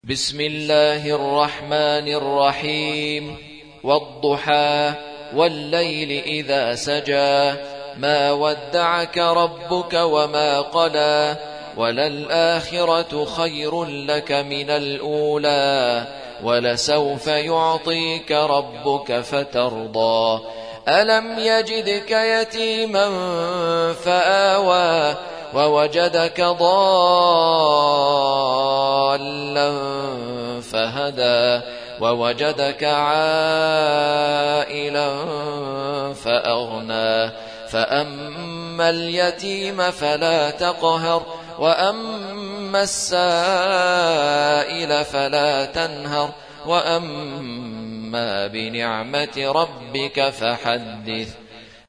بسم الله الرحمن الرحيم والضحى والليل إذا سجى ما ودعك ربك وما قلى وللآخرة خير لك من الأولى ولسوف يعطيك ربك فترضى ألم يجدك يتيما فآوى ووجدك ضالا فهدى ووجدك عائلا فأغنى فأما اليتيم فلا تقهر وأما السائل فلا تنهر وأما بنعمة ربك فحدث